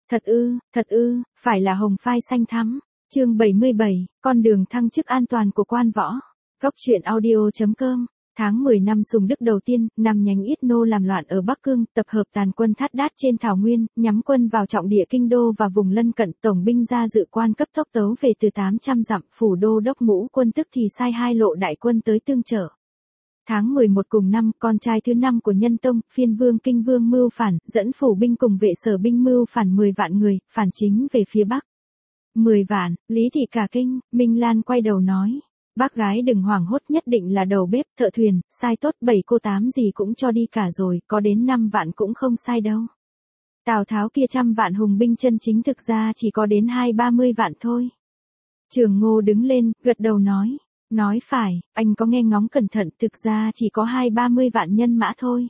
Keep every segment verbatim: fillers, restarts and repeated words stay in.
Thật ư, thật ư, phải là hồng phai xanh thắm. Chương bảy mươi bảy, con đường thăng chức an toàn của quan võ. Góc truyện audio chấm com. Tháng mười năm Sùng Đức đầu tiên, năm nhánh Yết Nô làm loạn ở Bắc Cương, tập hợp tàn quân Thát Đát trên thảo nguyên, nhắm quân vào trọng địa kinh đô và vùng lân cận. Tổng binh ra dự quan cấp tốc tấu về từ tám trăm dặm, phủ đô đốc Ngũ Quân tức thì sai hai lộ đại quân tới tương trợ. Tháng mười một cùng năm, con trai thứ năm của Nhân Tông, Phiên Vương Kinh Vương mưu phản, dẫn phủ binh cùng vệ sở binh mưu phản mười vạn người, phản chính về phía Bắc. mười vạn, Lý Thị cả kinh. Minh Lan quay đầu nói, bác gái đừng hoảng hốt, nhất định là đầu bếp, thợ thuyền, sai tốt, bảy cô tám gì cũng cho đi cả rồi, có đến năm vạn cũng không sai đâu. Tào Tháo kia trăm vạn hùng binh chân chính thực ra chỉ có đến hai ba mươi vạn thôi. Trường Ngô đứng lên, gật đầu nói, nói phải, anh có nghe ngóng cẩn thận, thực ra chỉ có hai ba mươi vạn nhân mã thôi.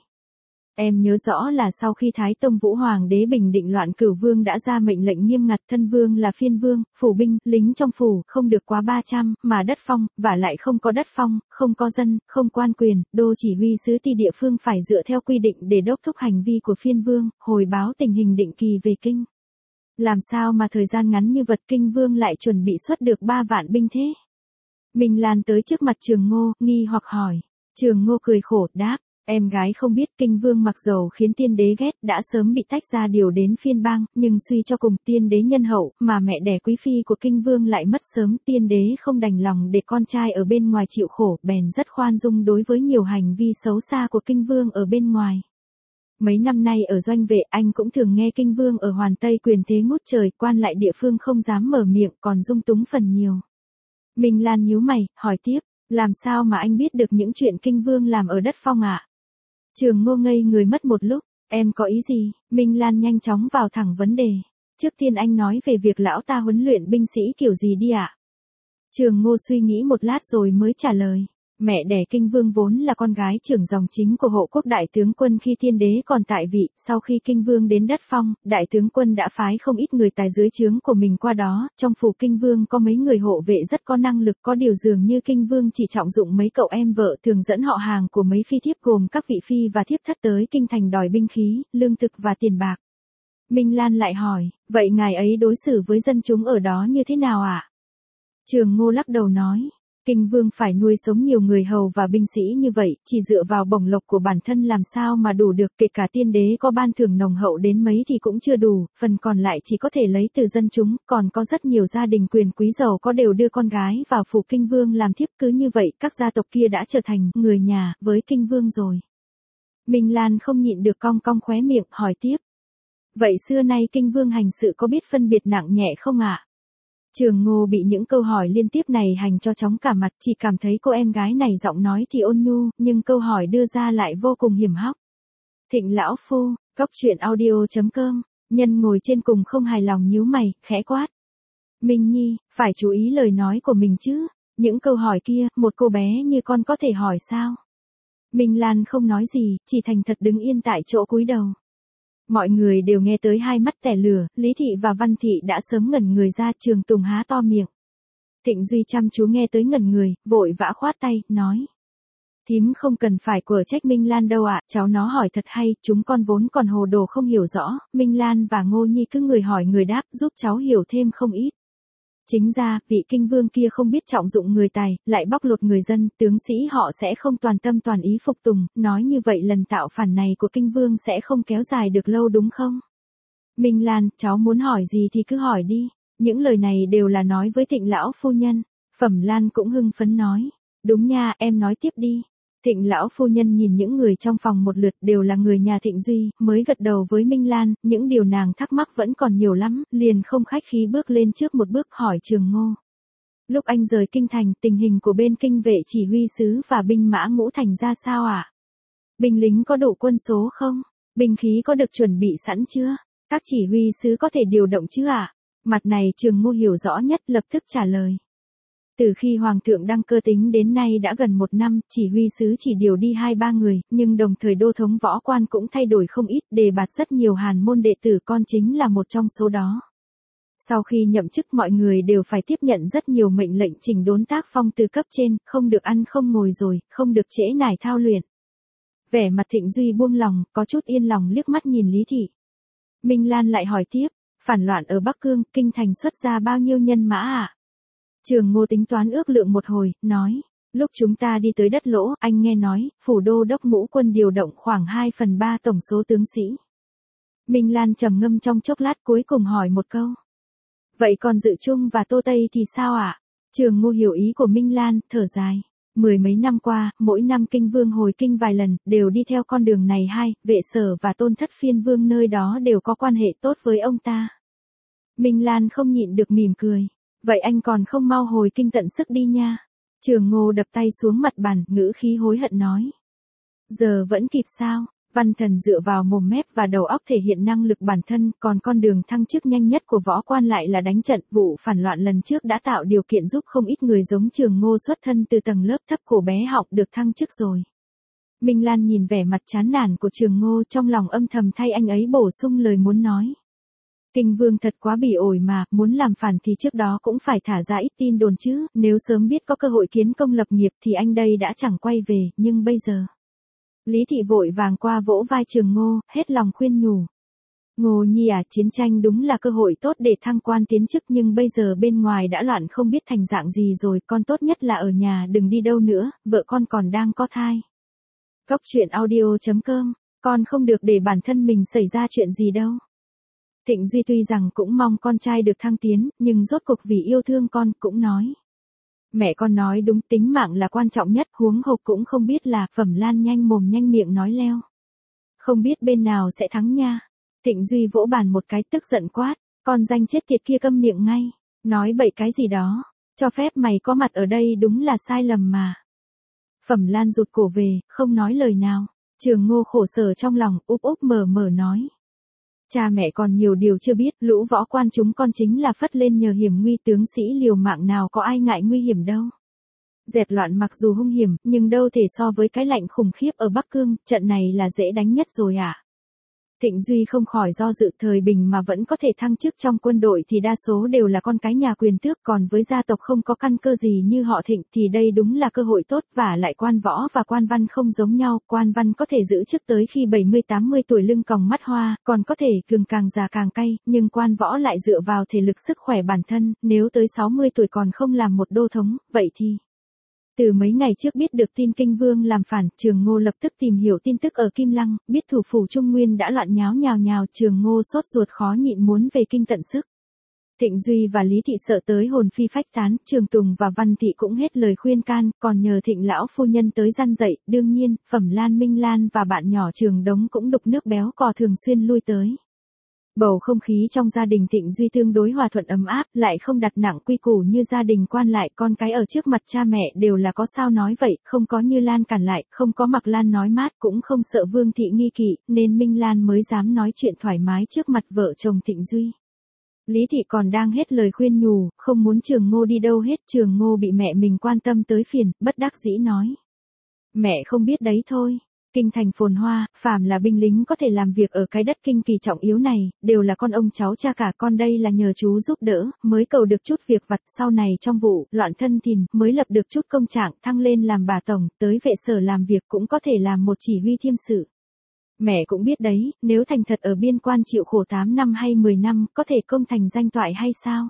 Em nhớ rõ là sau khi Thái Tông Vũ Hoàng đế bình định loạn, Cửu Vương đã ra mệnh lệnh nghiêm ngặt, thân vương là Phiên Vương, phủ binh, lính trong phủ, không được quá ba trăm, mà đất phong, và lại không có đất phong, không có dân, không quan quyền, đô chỉ huy sứ ty địa phương phải dựa theo quy định để đốc thúc hành vi của Phiên Vương, hồi báo tình hình định kỳ về kinh. Làm sao mà thời gian ngắn như vật Kinh Vương lại chuẩn bị xuất được ba vạn binh thế? Minh Lan tới trước mặt Trường Ngô, nghi hoặc hỏi. Trường Ngô cười khổ, đáp, em gái không biết Kinh Vương mặc dầu khiến tiên đế ghét, đã sớm bị tách ra điều đến phiên bang, nhưng suy cho cùng tiên đế nhân hậu, mà mẹ đẻ quý phi của Kinh Vương lại mất sớm, tiên đế không đành lòng để con trai ở bên ngoài chịu khổ, bèn rất khoan dung đối với nhiều hành vi xấu xa của Kinh Vương ở bên ngoài. Mấy năm nay ở doanh vệ anh cũng thường nghe Kinh Vương ở Hoàn Tây quyền thế ngút trời, quan lại địa phương không dám mở miệng, còn dung túng phần nhiều. Minh Lan nhíu mày, hỏi tiếp, làm sao mà anh biết được những chuyện Kinh Vương làm ở đất phong ạ? À? Trường Ngô ngây người mất một lúc, em có ý gì? Minh Lan nhanh chóng vào thẳng vấn đề. Trước tiên anh nói về việc lão ta huấn luyện binh sĩ kiểu gì đi ạ? À? Trường Ngô suy nghĩ một lát rồi mới trả lời. Mẹ đẻ Kinh Vương vốn là con gái trưởng dòng chính của hộ quốc đại tướng quân khi thiên đế còn tại vị, sau khi Kinh Vương đến đất phong, đại tướng quân đã phái không ít người tài dưới trướng của mình qua đó, trong phủ Kinh Vương có mấy người hộ vệ rất có năng lực, có điều dường như Kinh Vương chỉ trọng dụng mấy cậu em vợ thường dẫn họ hàng của mấy phi thiếp gồm các vị phi và thiếp thất tới kinh thành đòi binh khí, lương thực và tiền bạc. Minh Lan lại hỏi, vậy ngài ấy đối xử với dân chúng ở đó như thế nào ạ? À? Trường Ngô lắc đầu nói, Kinh Vương phải nuôi sống nhiều người hầu và binh sĩ như vậy, chỉ dựa vào bổng lộc của bản thân làm sao mà đủ được, kể cả tiên đế có ban thưởng nồng hậu đến mấy thì cũng chưa đủ, phần còn lại chỉ có thể lấy từ dân chúng, còn có rất nhiều gia đình quyền quý giàu có đều đưa con gái vào phủ Kinh Vương làm thiếp, cứ như vậy các gia tộc kia đã trở thành người nhà với Kinh Vương rồi. Minh Lan không nhịn được cong cong khóe miệng, hỏi tiếp. Vậy xưa nay Kinh Vương hành sự có biết phân biệt nặng nhẹ không ạ? À? Trường Ngô bị những câu hỏi liên tiếp này hành cho chóng cả mặt, chỉ cảm thấy cô em gái này giọng nói thì ôn nhu, nhưng câu hỏi đưa ra lại vô cùng hiểm hóc. Thịnh lão phu, góc truyện audio chấm com, Nhân ngồi trên cùng không hài lòng nhíu mày, khẽ quát. Minh Nhi, phải chú ý lời nói của mình chứ, những câu hỏi kia, một cô bé như con có thể hỏi sao? Minh Lan không nói gì, chỉ thành thật đứng yên tại chỗ cúi đầu. Mọi người đều nghe tới hai mắt tẻ lửa, Lý Thị và Văn Thị đã sớm ngẩn người ra, Trường Tùng há to miệng. Thịnh Duy chăm chú nghe tới ngẩn người, vội vã khoát tay, nói. Thím không cần phải quở trách Minh Lan đâu ạ, à, cháu nó hỏi thật hay, chúng con vốn còn hồ đồ không hiểu rõ, Minh Lan và Ngô Nhi cứ người hỏi người đáp, giúp cháu hiểu thêm không ít. Chính ra, vị Kinh Vương kia không biết trọng dụng người tài, lại bóc lột người dân, tướng sĩ họ sẽ không toàn tâm toàn ý phục tùng, nói như vậy lần tạo phản này của Kinh Vương sẽ không kéo dài được lâu đúng không? Minh Lan, cháu muốn hỏi gì thì cứ hỏi đi, những lời này đều là nói với Thịnh lão phu nhân. Phẩm Lan cũng hưng phấn nói, đúng nha, em nói tiếp đi. Thịnh lão phu nhân nhìn những người trong phòng một lượt đều là người nhà Thịnh Duy, mới gật đầu với Minh Lan, những điều nàng thắc mắc vẫn còn nhiều lắm, liền không khách khí bước lên trước một bước hỏi Trường Ngô. Lúc anh rời kinh thành, tình hình của bên kinh vệ chỉ huy sứ và binh mã Ngũ Thành ra sao ạ? À? Binh lính có đủ quân số không? Binh khí có được chuẩn bị sẵn chưa? Các chỉ huy sứ có thể điều động chứ ạ? À? Mặt này Trường Ngô hiểu rõ nhất, lập tức trả lời. Từ khi Hoàng thượng đăng cơ tính đến nay đã gần một năm, chỉ huy sứ chỉ điều đi hai ba người, nhưng đồng thời đô thống võ quan cũng thay đổi không ít, đề bạt rất nhiều hàn môn đệ tử, con chính là một trong số đó. Sau khi nhậm chức mọi người đều phải tiếp nhận rất nhiều mệnh lệnh chỉnh đốn tác phong từ cấp trên, không được ăn không ngồi rồi, không được trễ nải thao luyện. Vẻ mặt Thịnh Duy buông lòng, có chút yên lòng liếc mắt nhìn Lý Thị. Minh Lan lại hỏi tiếp, Phản loạn ở Bắc Cương, kinh thành xuất ra bao nhiêu nhân mã ạ? À? Trường Ngô tính toán ước lượng một hồi, nói. Lúc chúng ta đi tới đất lỗ, anh nghe nói, phủ đô đốc ngũ quân điều động khoảng hai phần ba tổng số tướng sĩ. Minh Lan trầm ngâm trong chốc lát cuối cùng hỏi một câu. Vậy còn Dự Trung và Tô Tây thì sao ạ? À? Trường Ngô hiểu ý của Minh Lan, thở dài. Mười mấy năm qua, mỗi năm kinh vương hồi kinh vài lần, đều đi theo con đường này hai, Vệ Sở và Tôn Thất Phiên Vương nơi đó đều có quan hệ tốt với ông ta. Minh Lan không nhịn được mỉm cười. Vậy anh còn không mau hồi kinh tận sức đi nha. Trường Ngô đập tay xuống mặt bàn, ngữ khí hối hận nói. Giờ vẫn kịp sao? Văn Thần dựa vào mồm mép và đầu óc thể hiện năng lực bản thân, còn con đường thăng chức nhanh nhất của võ quan lại là đánh trận. Vụ phản loạn lần trước đã tạo điều kiện giúp không ít người giống Trường Ngô xuất thân từ tầng lớp thấp của bé học được thăng chức rồi. Minh Lan nhìn vẻ mặt chán nản của Trường Ngô, trong lòng âm thầm thay anh ấy bổ sung lời muốn nói. Kinh vương thật quá bỉ ổi mà, muốn làm phản thì trước đó cũng phải thả ra ít tin đồn chứ, nếu sớm biết có cơ hội kiến công lập nghiệp thì anh đây đã chẳng quay về, nhưng bây giờ. Lý Thị vội vàng qua vỗ vai Trường Ngô, hết lòng khuyên nhủ. Ngô nhi à, chiến tranh đúng là cơ hội tốt để thăng quan tiến chức, nhưng bây giờ bên ngoài đã loạn không biết thành dạng gì rồi, con tốt nhất là ở nhà đừng đi đâu nữa, vợ con còn đang có thai. Góc truyện audio chấm com, con không được để bản thân mình xảy ra chuyện gì đâu. Thịnh Duy tuy rằng cũng mong con trai được thăng tiến, nhưng rốt cuộc vì yêu thương con, cũng nói. Mẹ con nói đúng, tính mạng là quan trọng nhất, huống hồ cũng không biết là, Phẩm Lan nhanh mồm nhanh miệng nói leo. Không biết bên nào sẽ thắng nha. Thịnh Duy vỗ bàn một cái tức giận quát, con danh chết tiệt kia câm miệng ngay, nói bậy cái gì đó, cho phép mày có mặt ở đây đúng là sai lầm mà. Phẩm Lan rụt cổ về, không nói lời nào. Trường Ngô khổ sở trong lòng, úp úp mở mở nói. Cha mẹ còn nhiều điều chưa biết, lũ võ quan chúng con chính là phất lên nhờ hiểm nguy, tướng sĩ liều mạng nào có ai ngại nguy hiểm đâu. Dẹp loạn mặc dù hung hiểm, nhưng đâu thể so với cái lạnh khủng khiếp ở Bắc Cương, trận này là dễ đánh nhất rồi ạ. À? Thịnh Duy không khỏi do dự, thời bình mà vẫn có thể thăng chức trong quân đội thì đa số đều là con cái nhà quyền tước, còn với gia tộc không có căn cơ gì như họ Thịnh thì đây đúng là cơ hội tốt, và lại quan võ và quan văn không giống nhau, quan văn có thể giữ chức tới khi bảy mươi tám mươi tuổi lưng còng mắt hoa, còn có thể gừng càng già càng cay, nhưng quan võ lại dựa vào thể lực sức khỏe bản thân, nếu tới sáu mươi tuổi còn không làm một đô thống, vậy thì... Từ mấy ngày trước biết được tin kinh vương làm phản, Trường Ngô lập tức tìm hiểu tin tức ở Kim Lăng, biết thủ phủ Trung Nguyên đã loạn nháo nhào nhào, Trường Ngô sốt ruột khó nhịn muốn về kinh tận sức. Thịnh Duy và Lý Thị sợ tới hồn phi phách tán, Trường Tùng và Văn Thị cũng hết lời khuyên can, còn nhờ Thịnh lão phu nhân tới gian dạy, đương nhiên, Phẩm Lan, Minh Lan và bạn nhỏ Trường Đống cũng đục nước béo cò thường xuyên lui tới. Bầu không khí trong gia đình Thịnh Duy tương đối hòa thuận ấm áp, lại không đặt nặng quy củ như gia đình quan lại, con cái ở trước mặt cha mẹ đều là có sao nói vậy, không có Như Lan cản lại, không có Mặc Lan nói mát, cũng không sợ Vương Thị nghi kỵ, nên Minh Lan mới dám nói chuyện thoải mái trước mặt vợ chồng Thịnh Duy. Lý Thị còn đang hết lời khuyên nhủ, không muốn Trường Ngô đi đâu hết, Trường Ngô bị mẹ mình quan tâm tới phiền, bất đắc dĩ nói. Mẹ không biết đấy thôi. Kinh thành phồn hoa, phàm là binh lính có thể làm việc ở cái đất kinh kỳ trọng yếu này, đều là con ông cháu cha cả, con đây là nhờ chú giúp đỡ, mới cầu được chút việc vặt, sau này trong vụ loạn thân thìn, mới lập được chút công trạng, thăng lên làm bà tổng, tới vệ sở làm việc cũng có thể làm một chỉ huy thiêm sự. Mẹ cũng biết đấy, nếu thành thật ở biên quan chịu khổ tám năm hay mười năm, có thể công thành danh toại hay sao?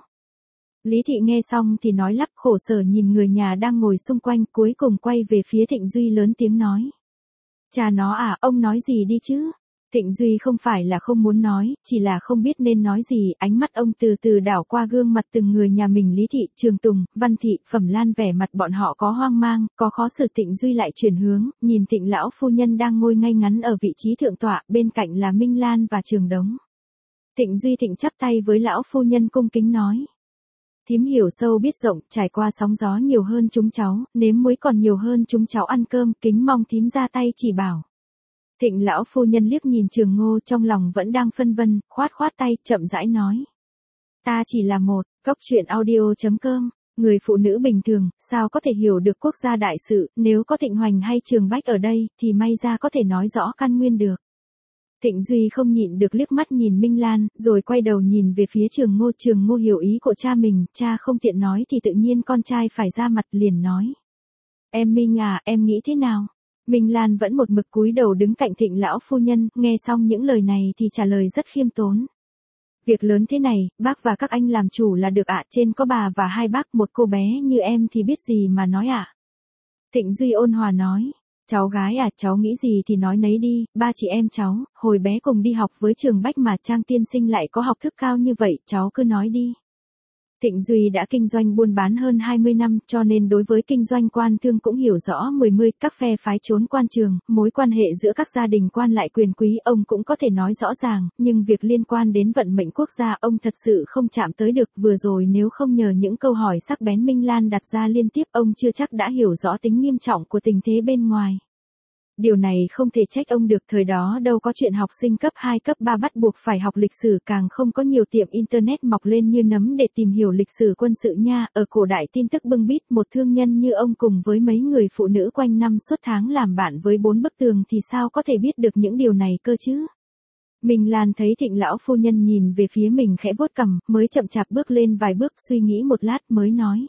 Lý Thị nghe xong thì nói lắp, khổ sở nhìn người nhà đang ngồi xung quanh, cuối cùng quay về phía Thịnh Duy lớn tiếng nói. Cha nó à, ông nói gì đi chứ? Thịnh Duy không phải là không muốn nói, chỉ là không biết nên nói gì, ánh mắt ông từ từ đảo qua gương mặt từng người nhà mình, Lý Thị, Trường Tùng, Văn Thị, Phẩm Lan, vẻ mặt bọn họ có hoang mang, có khó xử. Thịnh Duy lại chuyển hướng, nhìn Thịnh lão phu nhân đang ngồi ngay ngắn ở vị trí thượng tọa, bên cạnh là Minh Lan và Trường Đống. Thịnh Duy thịnh chắp tay với lão phu nhân cung kính nói. Thím hiểu sâu biết rộng, trải qua sóng gió nhiều hơn chúng cháu, nếm muối còn nhiều hơn chúng cháu ăn cơm, kính mong thím ra tay chỉ bảo. Thịnh lão phu nhân liếc nhìn Trường Ngô, trong lòng vẫn đang phân vân, khoát khoát tay, chậm rãi nói. Ta chỉ là một, góc truyện audio chấm com, người phụ nữ bình thường, sao có thể hiểu được quốc gia đại sự, nếu có Thịnh Hoành hay Trường Bách ở đây, thì may ra có thể nói rõ căn nguyên được. Thịnh Duy không nhịn được liếc mắt nhìn Minh Lan, rồi quay đầu nhìn về phía Trường Ngô. Trường Ngô hiểu ý của cha mình, cha không tiện nói thì tự nhiên con trai phải ra mặt, liền nói. Em Minh à, em nghĩ thế nào? Minh Lan vẫn một mực cúi đầu đứng cạnh Thịnh lão phu nhân, nghe xong những lời này thì trả lời rất khiêm tốn. Việc lớn thế này, bác và các anh làm chủ là được ạ, trên có bà và hai bác, một cô bé như em thì biết gì mà nói ạ. Thịnh Duy ôn hòa nói, cháu gái à, cháu nghĩ gì thì nói nấy đi, ba chị em cháu, hồi bé cùng đi học với trường Bách mà Trang tiên sinh lại có học thức cao như vậy, cháu cứ nói đi. Thịnh Duy đã kinh doanh buôn bán hơn hai mươi năm, cho nên đối với kinh doanh quan thương cũng hiểu rõ mười mươi, các phe phái trốn quan trường, mối quan hệ giữa các gia đình quan lại quyền quý ông cũng có thể nói rõ ràng, nhưng việc liên quan đến vận mệnh quốc gia ông thật sự không chạm tới được. Vừa rồi nếu không nhờ những câu hỏi sắc bén Minh Lan đặt ra liên tiếp, ông chưa chắc đã hiểu rõ tính nghiêm trọng của tình thế bên ngoài. Điều này không thể trách ông được, thời đó đâu có chuyện học sinh cấp hai cấp ba bắt buộc phải học lịch sử, càng không có nhiều tiệm internet mọc lên như nấm để tìm hiểu lịch sử quân sự nha. Ở cổ đại tin tức bưng bít, một thương nhân như ông cùng với mấy người phụ nữ quanh năm suốt tháng làm bạn với bốn bức tường thì sao có thể biết được những điều này cơ chứ. Minh Lan thấy Thịnh lão phu nhân nhìn về phía mình khẽ vuốt cằm, mới chậm chạp bước lên vài bước, suy nghĩ một lát mới nói.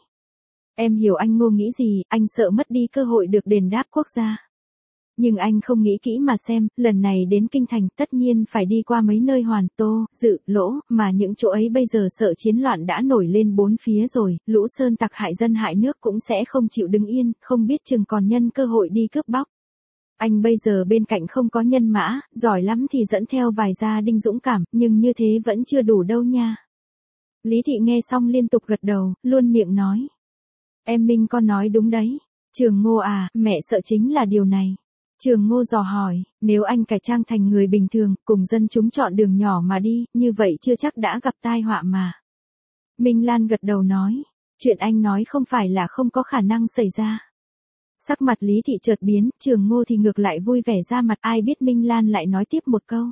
Em hiểu anh Ngô nghĩ gì, anh sợ mất đi cơ hội được đền đáp quốc gia. Nhưng anh không nghĩ kỹ mà xem, lần này đến Kinh Thành tất nhiên phải đi qua mấy nơi Hoàn, Tô, Dự, Lỗ, mà những chỗ ấy bây giờ sợ chiến loạn đã nổi lên bốn phía rồi, lũ sơn tặc hại dân hại nước cũng sẽ không chịu đứng yên, không biết chừng còn nhân cơ hội đi cướp bóc. Anh bây giờ bên cạnh không có nhân mã, giỏi lắm thì dẫn theo vài gia đình dũng cảm, nhưng như thế vẫn chưa đủ đâu nha. Lý Thị nghe xong liên tục gật đầu, luôn miệng nói. Em Minh con nói đúng đấy. Trường Ngô à, mẹ sợ chính là điều này. Trường Ngô dò hỏi, nếu anh cải trang thành người bình thường, cùng dân chúng chọn đường nhỏ mà đi, như vậy chưa chắc đã gặp tai họa mà. Minh Lan gật đầu nói, chuyện anh nói không phải là không có khả năng xảy ra. Sắc mặt Lý Thị chợt biến, Trường Ngô thì ngược lại vui vẻ ra mặt, ai biết Minh Lan lại nói tiếp một câu.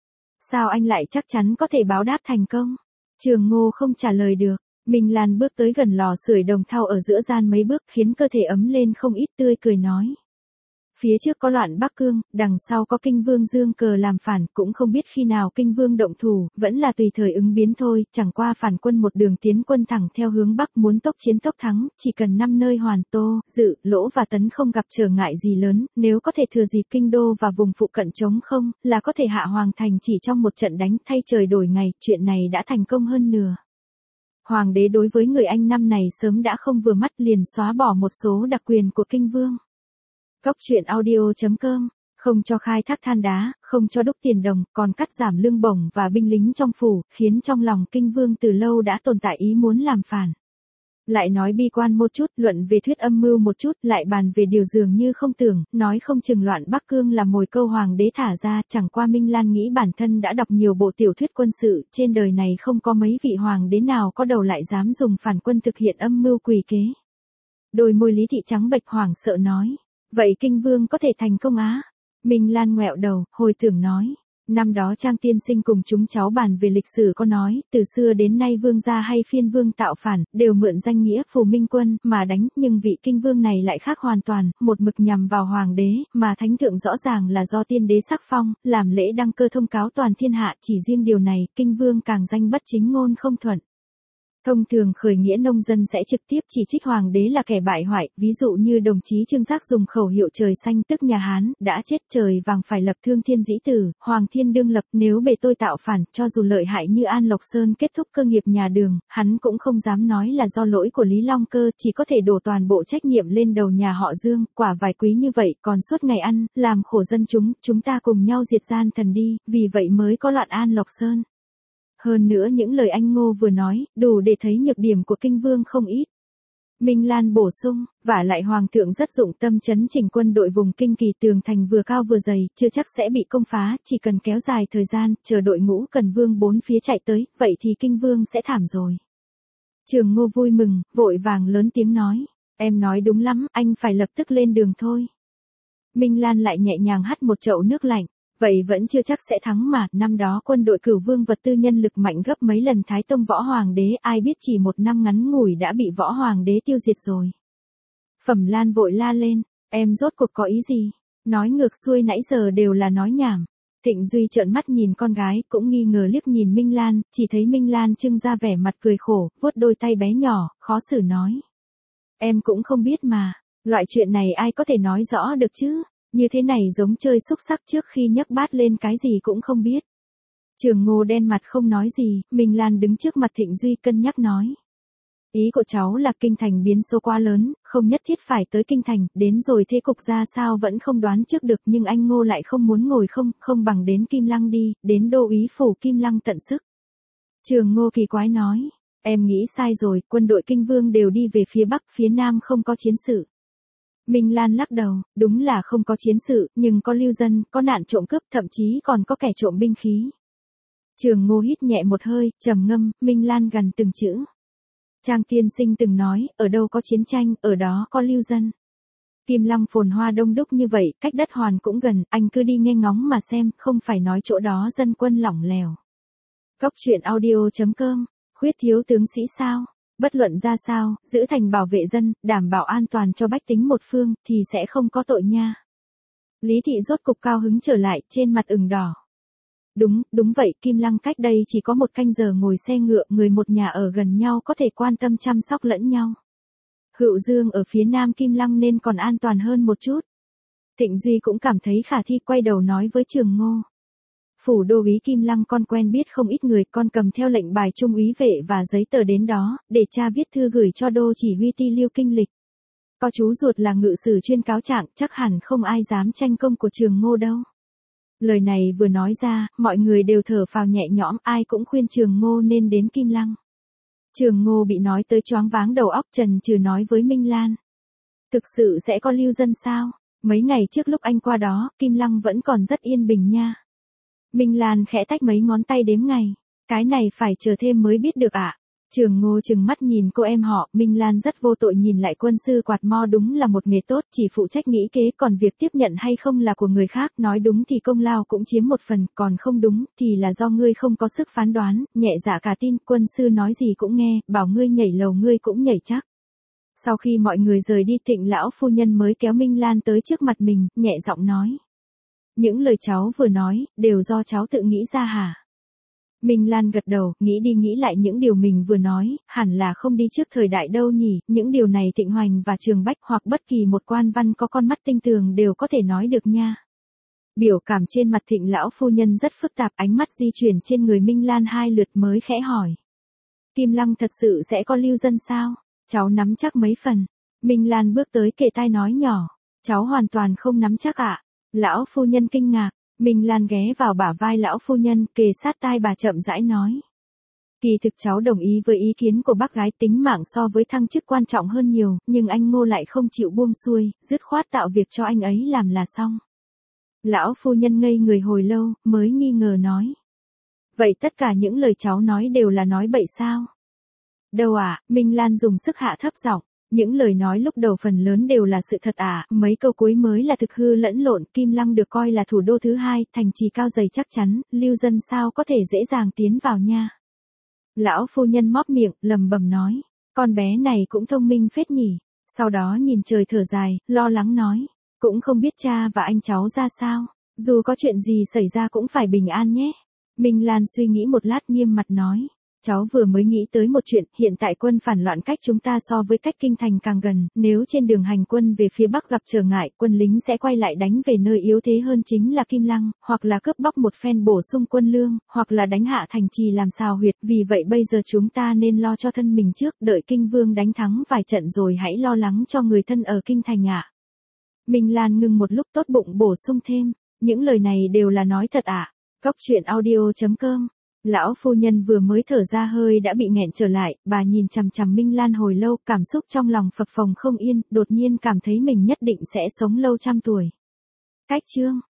Sao anh lại chắc chắn có thể báo đáp thành công? Trường Ngô không trả lời được. Minh Lan bước tới gần lò sưởi đồng thau ở giữa gian mấy bước, khiến cơ thể ấm lên không ít, tươi cười nói. Phía trước có loạn Bắc Cương, đằng sau có Kinh Vương Dương cờ làm phản, cũng không biết khi nào Kinh Vương động thủ, vẫn là tùy thời ứng biến thôi, chẳng qua phản quân một đường tiến quân thẳng theo hướng Bắc, muốn tốc chiến tốc thắng, chỉ cần năm nơi Hoàn, Tô, Dự, Lỗ và Tấn không gặp trở ngại gì lớn, nếu có thể thừa dịp Kinh Đô và vùng phụ cận chống không, là có thể hạ Hoàng thành chỉ trong một trận đánh, thay trời đổi ngày, chuyện này đã thành công hơn nửa. Hoàng đế đối với người Anh năm này sớm đã không vừa mắt, liền xóa bỏ một số đặc quyền của Kinh Vương. Góc truyện audio chấm com, không cho khai thác than đá, không cho đúc tiền đồng, còn cắt giảm lương bổng và binh lính trong phủ, khiến trong lòng Kinh Vương từ lâu đã tồn tại ý muốn làm phản. Lại nói bi quan một chút, luận về thuyết âm mưu một chút, lại bàn về điều dường như không tưởng, nói không chừng loạn Bắc Cương là mồi câu hoàng đế thả ra, chẳng qua Minh Lan nghĩ bản thân đã đọc nhiều bộ tiểu thuyết quân sự, trên đời này không có mấy vị hoàng đế nào có đầu lại dám dùng phản quân thực hiện âm mưu quỷ kế. Đôi môi Lý Thị trắng bệch hoảng sợ nói. Vậy Kinh Vương có thể thành công á? Minh Lan ngoẹo đầu, hồi tưởng nói. Năm đó Trang tiên sinh cùng chúng cháu bàn về lịch sử có nói, từ xưa đến nay vương gia hay phiên vương tạo phản, đều mượn danh nghĩa phù minh quân mà đánh, nhưng vị Kinh Vương này lại khác hoàn toàn, một mực nhằm vào hoàng đế, mà thánh thượng rõ ràng là do tiên đế sắc phong, làm lễ đăng cơ thông cáo toàn thiên hạ, chỉ riêng điều này, Kinh Vương càng danh bất chính ngôn không thuận. Thông thường khởi nghĩa nông dân sẽ trực tiếp chỉ trích hoàng đế là kẻ bại hoại, ví dụ như đồng chí Trương Giác dùng khẩu hiệu trời xanh tức nhà Hán, đã chết trời vàng phải lập thương thiên dĩ tử, hoàng thiên đương lập, nếu bề tôi tạo phản, cho dù lợi hại như An Lộc Sơn kết thúc cơ nghiệp nhà Đường, hắn cũng không dám nói là do lỗi của Lý Long Cơ, chỉ có thể đổ toàn bộ trách nhiệm lên đầu nhà họ Dương, quả vài quý như vậy, còn suốt ngày ăn, làm khổ dân chúng, chúng ta cùng nhau diệt gian thần đi, vì vậy mới có loạn An Lộc Sơn. Hơn nữa những lời anh Ngô vừa nói, đủ để thấy nhược điểm của Kinh Vương không ít. Minh Lan bổ sung, vả lại Hoàng thượng rất dụng tâm chấn chỉnh quân đội vùng Kinh Kỳ, tường thành vừa cao vừa dày, chưa chắc sẽ bị công phá, chỉ cần kéo dài thời gian, chờ đội ngũ Cần Vương bốn phía chạy tới, vậy thì Kinh Vương sẽ thảm rồi. Trường Ngô vui mừng, vội vàng lớn tiếng nói, em nói đúng lắm, anh phải lập tức lên đường thôi. Minh Lan lại nhẹ nhàng hắt một chậu nước lạnh. Vậy vẫn chưa chắc sẽ thắng mà, năm đó quân đội Cửu Vương vật tư nhân lực mạnh gấp mấy lần Thái Tông Võ Hoàng đế, ai biết chỉ một năm ngắn ngủi đã bị Võ Hoàng đế tiêu diệt rồi. Phẩm Lan vội la lên, em rốt cuộc có ý gì? Nói ngược xuôi nãy giờ đều là nói nhảm. Thịnh Duy trợn mắt nhìn con gái, cũng nghi ngờ liếc nhìn Minh Lan, chỉ thấy Minh Lan trưng ra vẻ mặt cười khổ, vuốt đôi tay bé nhỏ, khó xử nói. Em cũng không biết mà, loại chuyện này ai có thể nói rõ được chứ? Như thế này giống chơi xúc sắc trước khi nhấc bát lên cái gì cũng không biết. Trường Ngô đen mặt không nói gì, Minh Lan đứng trước mặt Thịnh Duy cân nhắc nói. Ý của cháu là kinh thành biến số quá lớn, không nhất thiết phải tới kinh thành, đến rồi thế cục ra sao vẫn không đoán trước được, nhưng anh Ngô lại không muốn ngồi không, không bằng đến Kim Lăng đi, đến đô úy phủ Kim Lăng tận sức. Trường Ngô kỳ quái nói, em nghĩ sai rồi, quân đội Kinh Vương đều đi về phía Bắc, phía Nam không có chiến sự. Minh Lan lắc đầu, đúng là không có chiến sự, nhưng có lưu dân, có nạn trộm cướp, thậm chí còn có kẻ trộm binh khí. Trường Ngô hít nhẹ một hơi, trầm ngâm, Minh Lan gần từng chữ. Trang tiên sinh từng nói, ở đâu có chiến tranh, ở đó có lưu dân. Kim Lăng phồn hoa đông đúc như vậy, cách đất Hoàn cũng gần, anh cứ đi nghe ngóng mà xem, không phải nói chỗ đó dân quân lỏng lẻo. Góc truyện audio chấm com, khuyết thiếu tướng sĩ sao? Bất luận ra sao, giữ thành bảo vệ dân, đảm bảo an toàn cho bách tính một phương, thì sẽ không có tội nha. Lý Thị rốt cục cao hứng trở lại, trên mặt ửng đỏ. Đúng, đúng vậy, Kim Lăng cách đây chỉ có một canh giờ ngồi xe ngựa, người một nhà ở gần nhau có thể quan tâm chăm sóc lẫn nhau. Hựu Dương ở phía nam Kim Lăng nên còn an toàn hơn một chút. Thịnh Duy cũng cảm thấy khả thi, quay đầu nói với Trường Ngô. Phủ đô úy Kim Lăng con quen biết không ít người, con cầm theo lệnh bài trung úy vệ và giấy tờ đến đó, để cha viết thư gửi cho đô chỉ huy ti Lưu Kinh Lịch. Có chú ruột là ngự sử chuyên cáo trạng, chắc hẳn không ai dám tranh công của Trường Ngô đâu. Lời này vừa nói ra, mọi người đều thở phào nhẹ nhõm, ai cũng khuyên Trường Ngô nên đến Kim Lăng. Trường Ngô bị nói tới choáng váng đầu óc, chần chừ nói với Minh Lan. Thực sự sẽ có lưu dân sao? Mấy ngày trước lúc anh qua đó, Kim Lăng vẫn còn rất yên bình nha. Minh Lan khẽ tách mấy ngón tay đếm ngày. Cái này phải chờ thêm mới biết được ạ. À? Trường Ngô trừng mắt nhìn cô em họ, Minh Lan rất vô tội nhìn lại quân sư quạt mo, đúng là một nghề tốt, chỉ phụ trách nghĩ kế, còn việc tiếp nhận hay không là của người khác, nói đúng thì công lao cũng chiếm một phần, còn không đúng thì là do ngươi không có sức phán đoán, nhẹ dạ cả tin, quân sư nói gì cũng nghe, bảo ngươi nhảy lầu ngươi cũng nhảy chắc. Sau khi mọi người rời đi, Thịnh lão phu nhân mới kéo Minh Lan tới trước mặt mình, nhẹ giọng nói. Những lời cháu vừa nói, đều do cháu tự nghĩ ra hả? Minh Lan gật đầu, nghĩ đi nghĩ lại những điều mình vừa nói, hẳn là không đi trước thời đại đâu nhỉ, những điều này Thịnh Hoành và Trường Bách hoặc bất kỳ một quan văn có con mắt tinh tường đều có thể nói được nha. Biểu cảm trên mặt Thịnh lão phu nhân rất phức tạp, ánh mắt di chuyển trên người Minh Lan hai lượt mới khẽ hỏi. Kim Lăng thật sự sẽ có lưu dân sao? Cháu nắm chắc mấy phần. Minh Lan bước tới kề tai nói nhỏ. Cháu hoàn toàn không nắm chắc ạ. À? Lão phu nhân kinh ngạc. Minh Lan ghé vào bả vai lão phu nhân, kề sát tai bà chậm rãi nói. Kỳ thực cháu đồng ý với ý kiến của bác gái, tính mạng so với thăng chức quan trọng hơn nhiều, nhưng anh Ngô lại không chịu buông xuôi, dứt khoát tạo việc cho anh ấy làm là xong. Lão phu nhân ngây người hồi lâu, mới nghi ngờ nói. Vậy tất cả những lời cháu nói đều là nói bậy sao? Đâu ạ, à, Minh Lan dùng sức hạ thấp giọng. Những lời nói lúc đầu phần lớn đều là sự thật à, mấy câu cuối mới là thực hư lẫn lộn. Kim Lăng được coi là thủ đô thứ hai, thành trì cao dày chắc chắn, lưu dân sao có thể dễ dàng tiến vào nha. Lão phu nhân móp miệng, lầm bầm nói, con bé này cũng thông minh phết nhỉ. Sau đó nhìn trời thở dài, lo lắng nói, cũng không biết cha và anh cháu ra sao, dù có chuyện gì xảy ra cũng phải bình an nhé. Minh Lan suy nghĩ một lát nghiêm mặt nói. Cháu vừa mới nghĩ tới một chuyện, hiện tại quân phản loạn cách chúng ta so với cách kinh thành càng gần, nếu trên đường hành quân về phía Bắc gặp trở ngại, quân lính sẽ quay lại đánh về nơi yếu thế hơn chính là Kim Lăng, hoặc là cướp bóc một phen bổ sung quân lương, hoặc là đánh hạ thành trì làm xào huyệt, vì vậy bây giờ chúng ta nên lo cho thân mình trước, đợi Kinh Vương đánh thắng vài trận rồi hãy lo lắng cho người thân ở kinh thành ạ. À. Minh Lan ngừng một lúc tốt bụng bổ sung thêm, những lời này đều là nói thật ạ. À. Góc truyện audio chấm com. Lão phu nhân vừa mới thở ra hơi đã bị nghẹn trở lại, bà nhìn chằm chằm Minh Lan hồi lâu, cảm xúc trong lòng phập phồng không yên, đột nhiên cảm thấy mình nhất định sẽ sống lâu trăm tuổi. Cách chương